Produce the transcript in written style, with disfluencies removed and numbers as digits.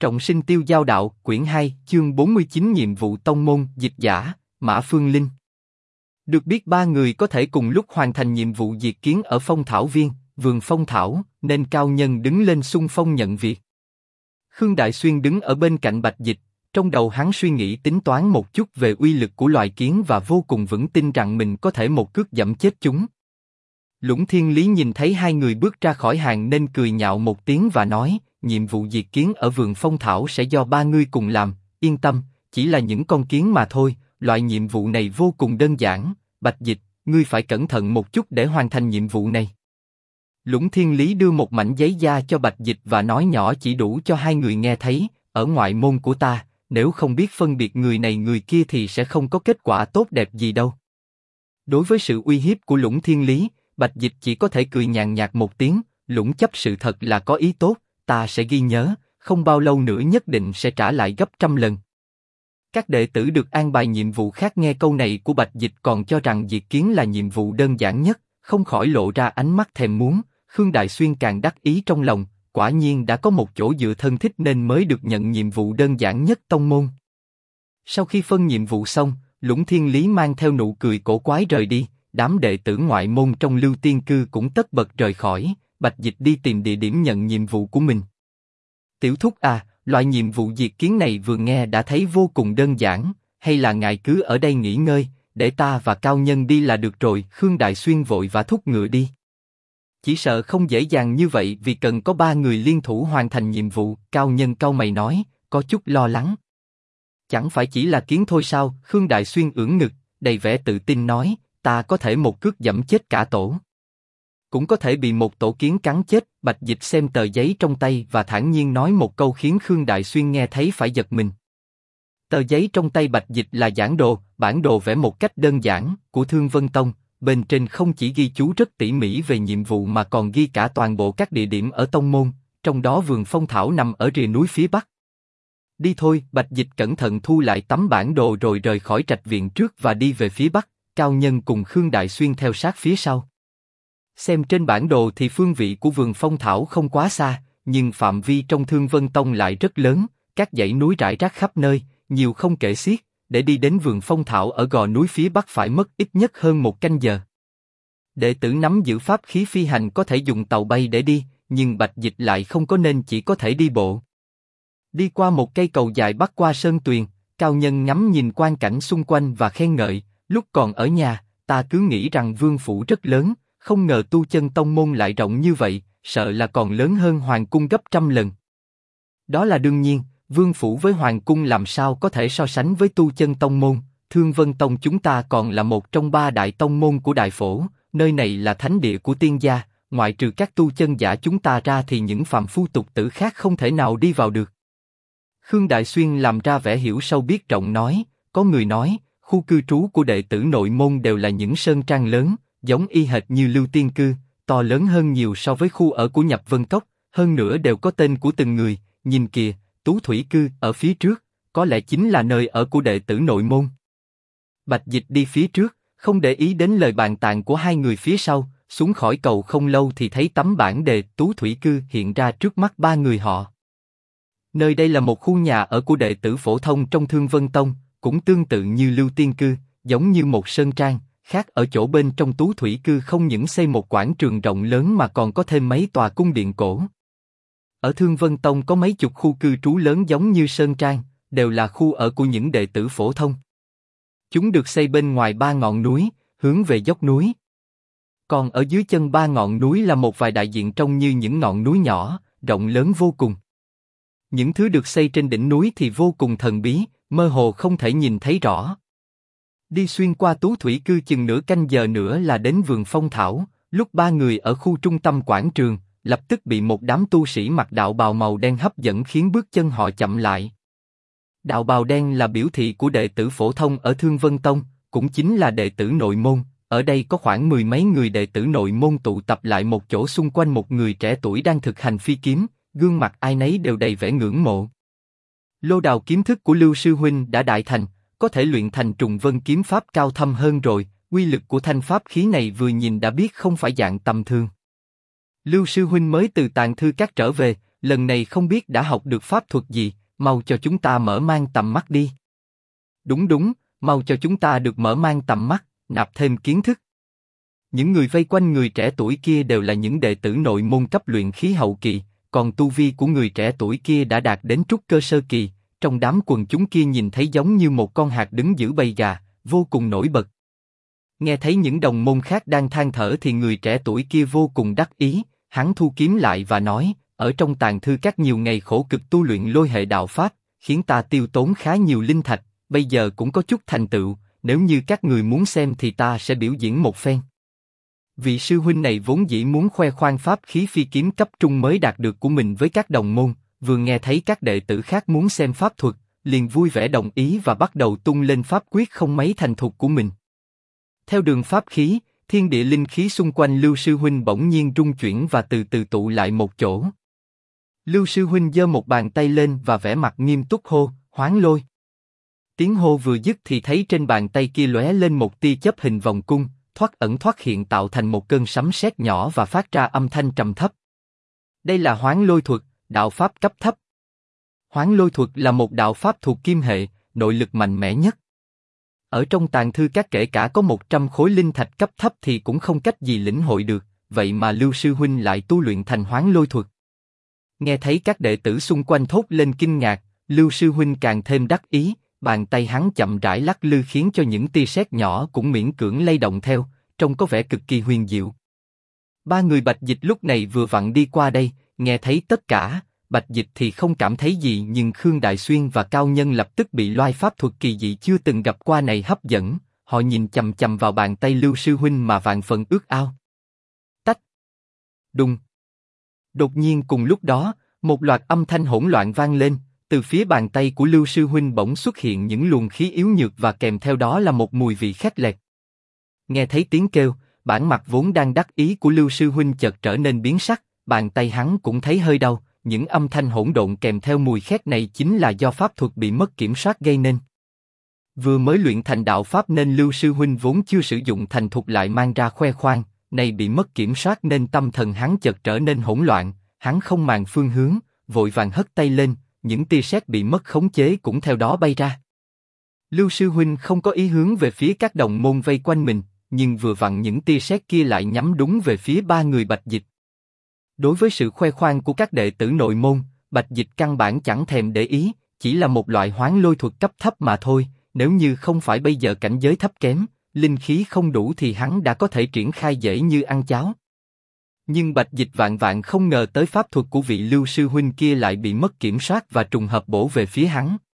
Trọng sinh tiêu giao đạo, quyển 2, chương 49 nhiệm vụ tông môn, dịch giả, Mã Phương Linh. Được biết ba người có thể cùng lúc hoàn thành nhiệm vụ diệt kiến ở Phong Thảo Viên, vườn Phong Thảo, nên cao nhân đứng lên xung phong nhận việc. Khương Đại Xuyên đứng ở bên cạnh Bạch Dịch, trong đầu hắn suy nghĩ tính toán một chút về uy lực của loài kiến và vô cùng vững tin rằng mình có thể một cước dẫm chết chúng. Lũng Thiên Lý nhìn thấy hai người bước ra khỏi hàng nên cười nhạo một tiếng và nói, nhiệm vụ diệt kiến ở vườn Phong Thảo sẽ do ba ngươi cùng làm, yên tâm, chỉ là những con kiến mà thôi, loại nhiệm vụ này vô cùng đơn giản, Bạch Dịch, ngươi phải cẩn thận một chút để hoàn thành nhiệm vụ này. Lũng Thiên Lý đưa một mảnh giấy da cho Bạch Dịch và nói nhỏ chỉ đủ cho hai người nghe thấy, ở ngoại môn của ta, nếu không biết phân biệt người này người kia thì sẽ không có kết quả tốt đẹp gì đâu. Đối với sự uy hiếp của Lũng Thiên Lý, Bạch Dịch chỉ có thể cười nhàn nhạt một tiếng, Lũng chấp sự thật là có ý tốt, ta sẽ ghi nhớ, không bao lâu nữa nhất định sẽ trả lại gấp trăm lần. Các đệ tử được an bài nhiệm vụ khác nghe câu này của Bạch Dịch còn cho rằng diệt kiến là nhiệm vụ đơn giản nhất, không khỏi lộ ra ánh mắt thèm muốn. Khương Đại Xuyên càng đắc ý trong lòng, quả nhiên đã có một chỗ dựa thân thích nên mới được nhận nhiệm vụ đơn giản nhất tông môn. Sau khi phân nhiệm vụ xong, Lũng Thiên Lý mang theo nụ cười cổ quái rời đi, đám đệ tử ngoại môn trong Lưu Tiên Cư cũng tất bật rời khỏi, Bạch Dịch đi tìm địa điểm nhận nhiệm vụ của mình. Tiểu thúc à, loại nhiệm vụ diệt kiến này vừa nghe đã thấy vô cùng đơn giản, hay là ngài cứ ở đây nghỉ ngơi, để ta và cao nhân đi là được rồi. Khương Đại Xuyên vội và thúc ngựa đi. Chỉ sợ không dễ dàng như vậy vì cần có ba người liên thủ hoàn thành nhiệm vụ, cao nhân cau mày nói, có chút lo lắng. Chẳng phải chỉ là kiến thôi sao? Khương Đại Xuyên ưỡn ngực, đầy vẻ tự tin nói, ta có thể một cước dẫm chết cả tổ. Cũng có thể bị một tổ kiến cắn chết. Bạch Dịch xem tờ giấy trong tay và thản nhiên nói một câu khiến Khương Đại Xuyên nghe thấy phải giật mình. Tờ giấy trong tay Bạch Dịch là bản đồ vẽ một cách đơn giản của Thương Vân Tông. Bên trên không chỉ ghi chú rất tỉ mỉ về nhiệm vụ mà còn ghi cả toàn bộ các địa điểm ở tông môn, trong đó vườn Phong Thảo nằm ở rìa núi phía bắc. Đi thôi, Bạch Dịch cẩn thận thu lại tấm bản đồ rồi rời khỏi trạch viện trước và đi về phía bắc, cao nhân cùng Khương Đại Xuyên theo sát phía sau. Xem trên bản đồ thì phương vị của vườn Phong Thảo không quá xa, nhưng phạm vi trong Thương Vân Tông lại rất lớn, các dãy núi rải rác khắp nơi, nhiều không kể xiết. Để đi đến vườn Phong Thảo ở gò núi phía bắc phải mất ít nhất hơn 1 canh giờ. Đệ tử nắm giữ pháp khí phi hành có thể dùng tàu bay để đi, nhưng Bạch Dịch lại không có nên chỉ có thể đi bộ. Đi qua một cây cầu dài bắc qua sơn tuyền, cao nhân ngắm nhìn quang cảnh xung quanh và khen ngợi, lúc còn ở nhà, ta cứ nghĩ rằng vương phủ rất lớn, không ngờ tu chân tông môn lại rộng như vậy, sợ là còn lớn hơn hoàng cung gấp trăm lần. Đó là đương nhiên. Vương phủ với hoàng cung làm sao có thể so sánh với tu chân tông môn? Thương Vân Tông chúng ta còn là một trong 3 đại tông môn của Đại Phổ, nơi này là thánh địa của tiên gia, ngoại trừ các tu chân giả chúng ta ra thì những phàm phu tục tử khác không thể nào đi vào được. Khương Đại Xuyên làm ra vẻ hiểu sâu biết rộng nói, có người nói, khu cư trú của đệ tử nội môn đều là những sơn trang lớn, giống y hệt như Lưu Tiên Cư, to lớn hơn nhiều so với khu ở của Nhập Vân Cốc, hơn nữa đều có tên của từng người, nhìn kìa. Tú Thủy Cư ở phía trước, có lẽ chính là nơi ở của đệ tử nội môn. Bạch Dịch đi phía trước, không để ý đến lời bàn tán của hai người phía sau, xuống khỏi cầu không lâu thì thấy tấm bảng đề Tú Thủy Cư hiện ra trước mắt ba người họ. Nơi đây là một khu nhà ở của đệ tử phổ thông trong Thương Vân Tông, cũng tương tự như Lưu Tiên Cư, giống như một sơn trang, khác ở chỗ bên trong Tú Thủy Cư không những xây một quảng trường rộng lớn mà còn có thêm mấy tòa cung điện cổ. Ở Thương Vân Tông có mấy chục khu cư trú lớn giống như sơn trang, đều là khu ở của những đệ tử phổ thông. Chúng được xây bên ngoài 3 ngọn núi, hướng về dốc núi. Còn ở dưới chân 3 ngọn núi là một vài đại diện trông như những ngọn núi nhỏ, rộng lớn vô cùng. Những thứ được xây trên đỉnh núi thì vô cùng thần bí, mơ hồ không thể nhìn thấy rõ. Đi xuyên qua Tú Thủy Cư chừng nửa canh giờ nữa là đến vườn Phong Thảo, lúc ba người ở khu trung tâm quảng trường, lập tức bị một đám tu sĩ mặc đạo bào màu đen hấp dẫn khiến bước chân họ chậm lại. Đạo bào đen là biểu thị của đệ tử phổ thông ở Thương Vân Tông, cũng chính là đệ tử nội môn. Ở đây có khoảng 10 mấy người đệ tử nội môn tụ tập lại một chỗ xung quanh một người trẻ tuổi đang thực hành phi kiếm, gương mặt ai nấy đều đầy vẻ ngưỡng mộ. Lô đào kiếm thức của Lưu sư huynh đã đại thành, có thể luyện thành trùng vân kiếm pháp cao thâm hơn rồi, uy lực của thanh pháp khí này vừa nhìn đã biết không phải dạng tầm thường. Lưu sư huynh mới từ Tàng Thư Các trở về, lần này không biết đã học được pháp thuật gì, mau cho chúng ta mở mang tầm mắt đi. Đúng đúng, mau cho chúng ta được mở mang tầm mắt, nạp thêm kiến thức. Những người vây quanh người trẻ tuổi kia đều là những đệ tử nội môn cấp luyện khí hậu kỳ, còn tu vi của người trẻ tuổi kia đã đạt đến trúc cơ sơ kỳ. Trong đám quần chúng kia nhìn thấy giống như một con hạt đứng giữa bầy gà, vô cùng nổi bật. Nghe thấy những đồng môn khác đang than thở thì người trẻ tuổi kia vô cùng đắc ý, hắn thu kiếm lại và nói, ở trong tàng thư các nhiều ngày khổ cực tu luyện lôi hệ đạo pháp, khiến ta tiêu tốn khá nhiều linh thạch, bây giờ cũng có chút thành tựu, nếu như các người muốn xem thì ta sẽ biểu diễn một phen. Vị sư huynh này vốn dĩ muốn khoe khoang pháp khí phi kiếm cấp trung mới đạt được của mình với các đồng môn, vừa nghe thấy các đệ tử khác muốn xem pháp thuật, liền vui vẻ đồng ý và bắt đầu tung lên pháp quyết không mấy thành thục của mình. Theo đường pháp khí, thiên địa linh khí xung quanh Lưu sư huynh bỗng nhiên rung chuyển và từ từ tụ lại một chỗ. Lưu sư huynh giơ một bàn tay lên và vẻ mặt nghiêm túc hô, Hoán Lôi. Tiếng hô vừa dứt thì thấy trên bàn tay kia lóe lên một tia chớp hình vòng cung, thoát ẩn thoát hiện tạo thành một cơn sấm sét nhỏ và phát ra âm thanh trầm thấp. Đây là Hoán Lôi thuật, đạo pháp cấp thấp. Hoán Lôi thuật là một đạo pháp thuộc kim hệ, nội lực mạnh mẽ nhất. Ở trong tàng thư các kể cả có 100 khối linh thạch cấp thấp thì cũng không cách gì lĩnh hội được, vậy mà Lưu sư huynh lại tu luyện thành Hoán Lôi thuật. Nghe thấy các đệ tử xung quanh thốt lên kinh ngạc, Lưu sư huynh càng thêm đắc ý, bàn tay hắn chậm rãi lắc lư khiến cho những tia sét nhỏ cũng miễn cưỡng lay động theo, trông có vẻ cực kỳ huyền diệu. Ba người Bạch Dịch lúc này vừa vặn đi qua đây, nghe thấy tất cả. Bạch Dịch thì không cảm thấy gì nhưng Khương Đại Xuyên và Cao Nhân lập tức bị loài pháp thuật kỳ dị chưa từng gặp qua này hấp dẫn, họ nhìn chằm chằm vào bàn tay Lưu sư huynh mà vạn phần ước ao. Tách. Đùng. Đột nhiên cùng lúc đó, một loạt âm thanh hỗn loạn vang lên, từ phía bàn tay của Lưu sư huynh bỗng xuất hiện những luồng khí yếu nhược và kèm theo đó là một mùi vị khét lẹt. Nghe thấy tiếng kêu, bản mặt vốn đang đắc ý của Lưu sư huynh chợt trở nên biến sắc, bàn tay hắn cũng thấy hơi đau. Những âm thanh hỗn độn kèm theo mùi khét này chính là do pháp thuật bị mất kiểm soát gây nên. Vừa mới luyện thành đạo pháp nên Lưu sư huynh vốn chưa sử dụng thành thục lại mang ra khoe khoang, này bị mất kiểm soát nên tâm thần hắn chợt trở nên hỗn loạn, hắn không màng phương hướng, vội vàng hất tay lên, những tia sét bị mất khống chế cũng theo đó bay ra. Lưu sư huynh không có ý hướng về phía các đồng môn vây quanh mình, nhưng vừa vặn những tia sét kia lại nhắm đúng về phía ba người Bạch Dịch. Đối với sự khoe khoang của các đệ tử nội môn, Bạch Dịch căn bản chẳng thèm để ý, chỉ là một loại Hoán Lôi thuật cấp thấp mà thôi, nếu như không phải bây giờ cảnh giới thấp kém, linh khí không đủ thì hắn đã có thể triển khai dễ như ăn cháo. Nhưng Bạch Dịch vạn vạn không ngờ tới pháp thuật của vị Lưu sư huynh kia lại bị mất kiểm soát và trùng hợp bổ về phía hắn.